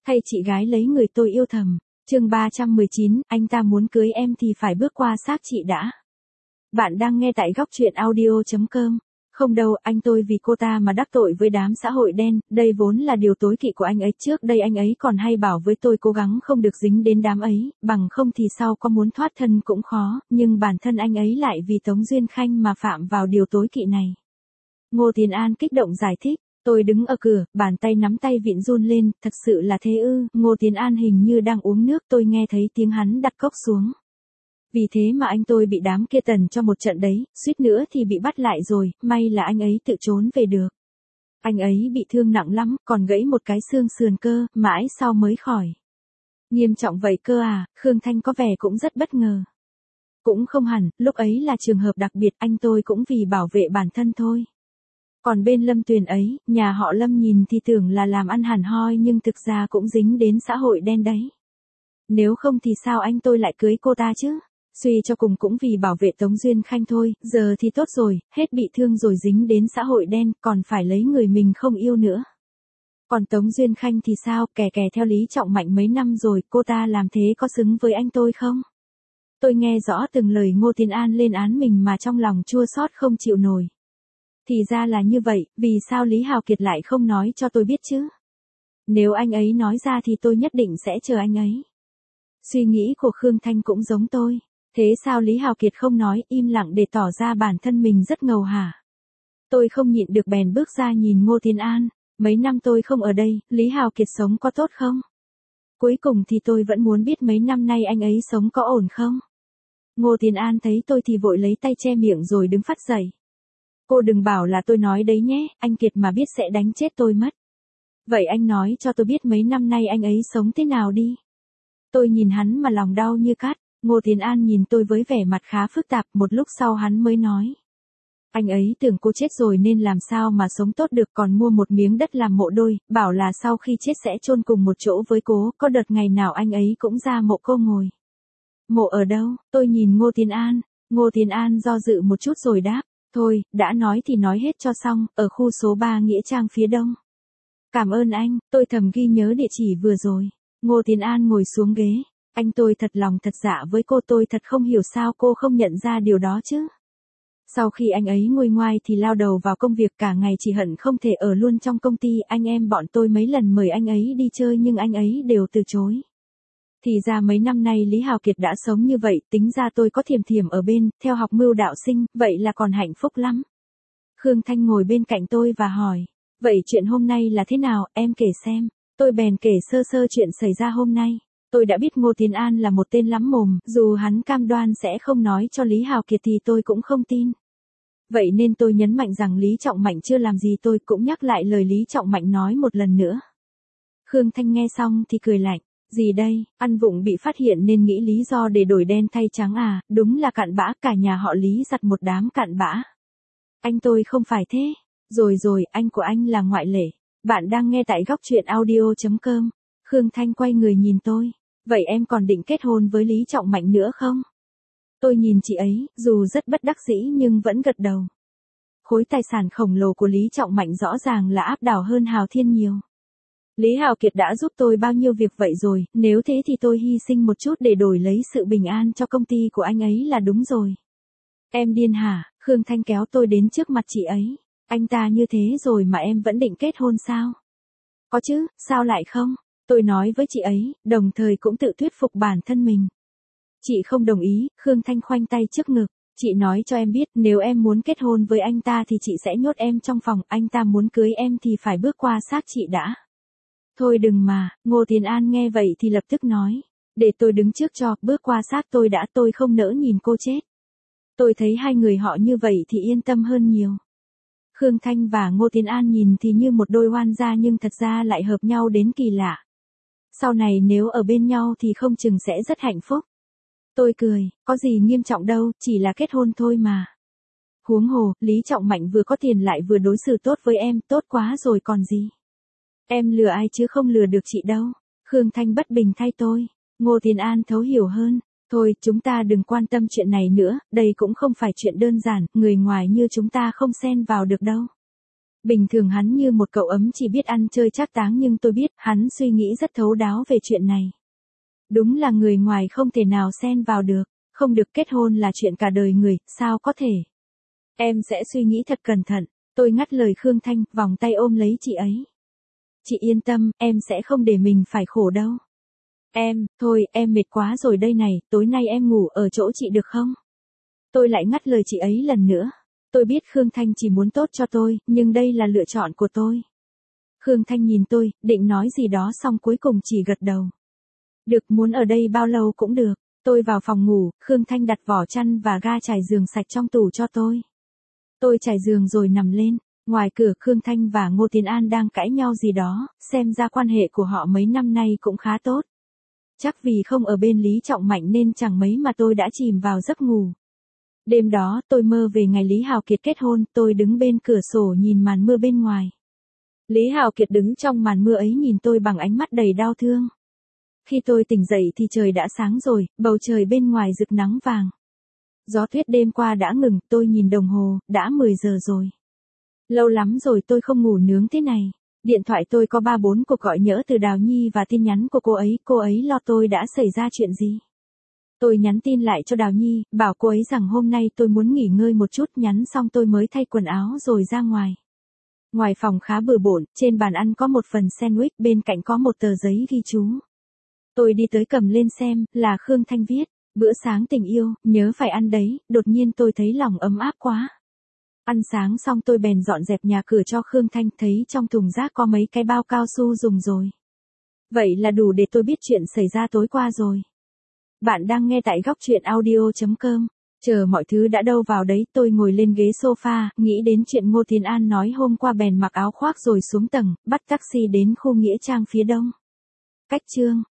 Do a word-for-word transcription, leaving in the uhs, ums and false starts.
Thay chị gái lấy người tôi yêu thầm. Chương ba trăm mười chín, anh ta muốn cưới em thì phải bước qua xác chị đã. Bạn đang nghe tại góc truyện audio chấm com. Không đâu, anh tôi vì cô ta mà đắc tội với đám xã hội đen, đây vốn là điều tối kỵ của anh ấy. Trước đây anh ấy còn hay bảo với tôi cố gắng không được dính đến đám ấy, bằng không thì sau có muốn thoát thân cũng khó, nhưng bản thân anh ấy lại vì Tống Duyên Khanh mà phạm vào điều tối kỵ này. Ngô Tiến An kích động giải thích. Tôi đứng ở cửa, bàn tay nắm tay vịn run lên, thật sự là thế ư? Ngô Tiến An hình như đang uống nước, tôi nghe thấy tiếng hắn đặt cốc xuống. Vì thế mà anh tôi bị đám kia tần cho một trận đấy, suýt nữa thì bị bắt lại rồi, may là anh ấy tự trốn về được. Anh ấy bị thương nặng lắm, còn gãy một cái xương sườn cơ, mãi sau mới khỏi. Nghiêm trọng vậy cơ à? Khương Thanh có vẻ cũng rất bất ngờ. Cũng không hẳn, lúc ấy là trường hợp đặc biệt, anh tôi cũng vì bảo vệ bản thân thôi. Còn bên Lâm Tuyền ấy, nhà họ Lâm nhìn thì tưởng là làm ăn hẳn hoi nhưng thực ra cũng dính đến xã hội đen đấy. Nếu không thì sao anh tôi lại cưới cô ta chứ? Suy cho cùng cũng vì bảo vệ Tống Duyên Khanh thôi, giờ thì tốt rồi, hết bị thương rồi dính đến xã hội đen, còn phải lấy người mình không yêu nữa. Còn Tống Duyên Khanh thì sao, kè kè theo Lý Trọng Mạnh mấy năm rồi, cô ta làm thế có xứng với anh tôi không? Tôi nghe rõ từng lời Ngô Tiến An lên án mình mà trong lòng chua xót không chịu nổi. Thì ra là như vậy, vì sao Lý Hào Kiệt lại không nói cho tôi biết chứ? Nếu anh ấy nói ra thì tôi nhất định sẽ chờ anh ấy. Suy nghĩ của Khương Thanh cũng giống tôi. Thế sao Lý Hào Kiệt không nói, im lặng để tỏ ra bản thân mình rất ngầu hả? Tôi không nhịn được bèn bước ra nhìn Ngô Tiến An. Mấy năm tôi không ở đây, Lý Hào Kiệt sống có tốt không? Cuối cùng thì tôi vẫn muốn biết mấy năm nay anh ấy sống có ổn không? Ngô Tiến An thấy tôi thì vội lấy tay che miệng rồi đứng phắt dậy. Cô đừng bảo là tôi nói đấy nhé, anh Kiệt mà biết sẽ đánh chết tôi mất. Vậy anh nói cho tôi biết mấy năm nay anh ấy sống thế nào đi. Tôi nhìn hắn mà lòng đau như cắt. Ngô Tiến An nhìn tôi với vẻ mặt khá phức tạp, một lúc sau hắn mới nói. Anh ấy tưởng cô chết rồi nên làm sao mà sống tốt được, còn mua một miếng đất làm mộ đôi, bảo là sau khi chết sẽ chôn cùng một chỗ với cô, có đợt ngày nào anh ấy cũng ra mộ cô ngồi. Mộ ở đâu? Tôi nhìn Ngô Tiến An. Ngô Tiến An do dự một chút rồi đáp. Thôi, đã nói thì nói hết cho xong, ở khu số ba Nghĩa Trang phía đông. Cảm ơn anh, tôi thầm ghi nhớ địa chỉ vừa rồi. Ngô Tiến An ngồi xuống ghế. Anh tôi thật lòng thật dạ với cô, tôi thật không hiểu sao cô không nhận ra điều đó chứ. Sau khi anh ấy nguôi ngoai thì lao đầu vào công việc, cả ngày chỉ hận không thể ở luôn trong công ty. Anh em bọn tôi mấy lần mời anh ấy đi chơi nhưng anh ấy đều từ chối. Thì ra mấy năm nay Lý Hào Kiệt đã sống như vậy, tính ra tôi có thiềm thiềm ở bên, theo học mưu đạo sinh, vậy là còn hạnh phúc lắm. Khương Thanh ngồi bên cạnh tôi và hỏi, vậy chuyện hôm nay là thế nào, em kể xem. Tôi bèn kể sơ sơ chuyện xảy ra hôm nay. Tôi đã biết Ngô Tiến An là một tên lắm mồm, dù hắn cam đoan sẽ không nói cho Lý Hào Kiệt thì tôi cũng không tin. Vậy nên tôi nhấn mạnh rằng Lý Trọng Mạnh chưa làm gì, tôi cũng nhắc lại lời Lý Trọng Mạnh nói một lần nữa. Khương Thanh nghe xong thì cười lạnh. Gì đây, ăn vụng bị phát hiện nên nghĩ lý do để đổi đen thay trắng à, đúng là cặn bã, cả nhà họ Lý giặt một đám cặn bã. Anh tôi không phải thế. Rồi rồi, anh của anh là ngoại lệ. Bạn đang nghe tại góc truyện audio chấm com. Khương Thanh quay người nhìn tôi. Vậy em còn định kết hôn với Lý Trọng Mạnh nữa không? Tôi nhìn chị ấy, dù rất bất đắc dĩ nhưng vẫn gật đầu. Khối tài sản khổng lồ của Lý Trọng Mạnh rõ ràng là áp đảo hơn Hào Thiên nhiều. Lý Hào Kiệt đã giúp tôi bao nhiêu việc vậy rồi, nếu thế thì tôi hy sinh một chút để đổi lấy sự bình an cho công ty của anh ấy là đúng rồi. Em điên hả? Khương Thanh kéo tôi đến trước mặt chị ấy. Anh ta như thế rồi mà em vẫn định kết hôn sao? Có chứ, sao lại không? Tôi nói với chị ấy, đồng thời cũng tự thuyết phục bản thân mình. Chị không đồng ý, Khương Thanh khoanh tay trước ngực. Chị nói cho em biết, nếu em muốn kết hôn với anh ta thì chị sẽ nhốt em trong phòng, anh ta muốn cưới em thì phải bước qua xác chị đã. Thôi đừng mà, Ngô Tiến An nghe vậy thì lập tức nói. Để tôi đứng trước cho, bước qua xác tôi đã, tôi không nỡ nhìn cô chết. Tôi thấy hai người họ như vậy thì yên tâm hơn nhiều. Khương Thanh và Ngô Tiến An nhìn thì như một đôi oan gia nhưng thật ra lại hợp nhau đến kỳ lạ. Sau này nếu ở bên nhau thì không chừng sẽ rất hạnh phúc. Tôi cười, có gì nghiêm trọng đâu, chỉ là kết hôn thôi mà. Huống hồ, Lý Trọng Mạnh vừa có tiền lại vừa đối xử tốt với em, tốt quá rồi còn gì. Em lừa ai chứ không lừa được chị đâu. Khương Thanh bất bình thay tôi. Ngô Tiến An thấu hiểu hơn. Thôi, chúng ta đừng quan tâm chuyện này nữa, đây cũng không phải chuyện đơn giản, người ngoài như chúng ta không xen vào được đâu. Bình thường hắn như một cậu ấm chỉ biết ăn chơi trác táng nhưng tôi biết hắn suy nghĩ rất thấu đáo về chuyện này. Đúng là người ngoài không thể nào xen vào được, không được kết hôn là chuyện cả đời người, sao có thể. Em sẽ suy nghĩ thật cẩn thận, tôi ngắt lời Khương Thanh, vòng tay ôm lấy chị ấy. Chị yên tâm, em sẽ không để mình phải khổ đâu. Em, thôi, em mệt quá rồi đây này, tối nay em ngủ ở chỗ chị được không? Tôi lại ngắt lời chị ấy lần nữa. Tôi biết Khương Thanh chỉ muốn tốt cho tôi, nhưng đây là lựa chọn của tôi. Khương Thanh nhìn tôi, định nói gì đó xong cuối cùng chỉ gật đầu. Được, muốn ở đây bao lâu cũng được. Tôi vào phòng ngủ, Khương Thanh đặt vỏ chăn và ga trải giường sạch trong tủ cho tôi. Tôi trải giường rồi nằm lên. Ngoài cửa Khương Thanh và Ngô Tiến An đang cãi nhau gì đó, xem ra quan hệ của họ mấy năm nay cũng khá tốt. Chắc vì không ở bên Lý Trọng Mạnh nên chẳng mấy mà tôi đã chìm vào giấc ngủ. Đêm đó tôi mơ về ngày Lý Hào Kiệt kết hôn, tôi đứng bên cửa sổ nhìn màn mưa bên ngoài. Lý Hào Kiệt đứng trong màn mưa ấy nhìn tôi bằng ánh mắt đầy đau thương. Khi tôi tỉnh dậy thì trời đã sáng rồi, bầu trời bên ngoài rực nắng vàng. Gió tuyết đêm qua đã ngừng, tôi nhìn đồng hồ, đã mười giờ rồi. Lâu lắm rồi tôi không ngủ nướng thế này. Điện thoại tôi có ba bốn cuộc gọi nhỡ từ Đào Nhi và tin nhắn của cô ấy, cô ấy lo tôi đã xảy ra chuyện gì. Tôi nhắn tin lại cho Đào Nhi, bảo cô ấy rằng hôm nay tôi muốn nghỉ ngơi một chút, nhắn xong tôi mới thay quần áo rồi ra ngoài. Ngoài phòng khá bừa bộn, trên bàn ăn có một phần sandwich, bên cạnh có một tờ giấy ghi chú. Tôi đi tới cầm lên xem, là Khương Thanh viết, bữa sáng tình yêu, nhớ phải ăn đấy, đột nhiên tôi thấy lòng ấm áp quá. Ăn sáng xong tôi bèn dọn dẹp nhà cửa cho Khương Thanh, thấy trong thùng rác có mấy cái bao cao su dùng rồi. Vậy là đủ để tôi biết chuyện xảy ra tối qua rồi. Bạn đang nghe tại góc truyện audio chấm com. Chờ mọi thứ đã đâu vào đấy, tôi ngồi lên ghế sofa, nghĩ đến chuyện Ngô Tiến An nói hôm qua bèn mặc áo khoác rồi xuống tầng, bắt taxi đến khu nghĩa trang phía đông. Cách chương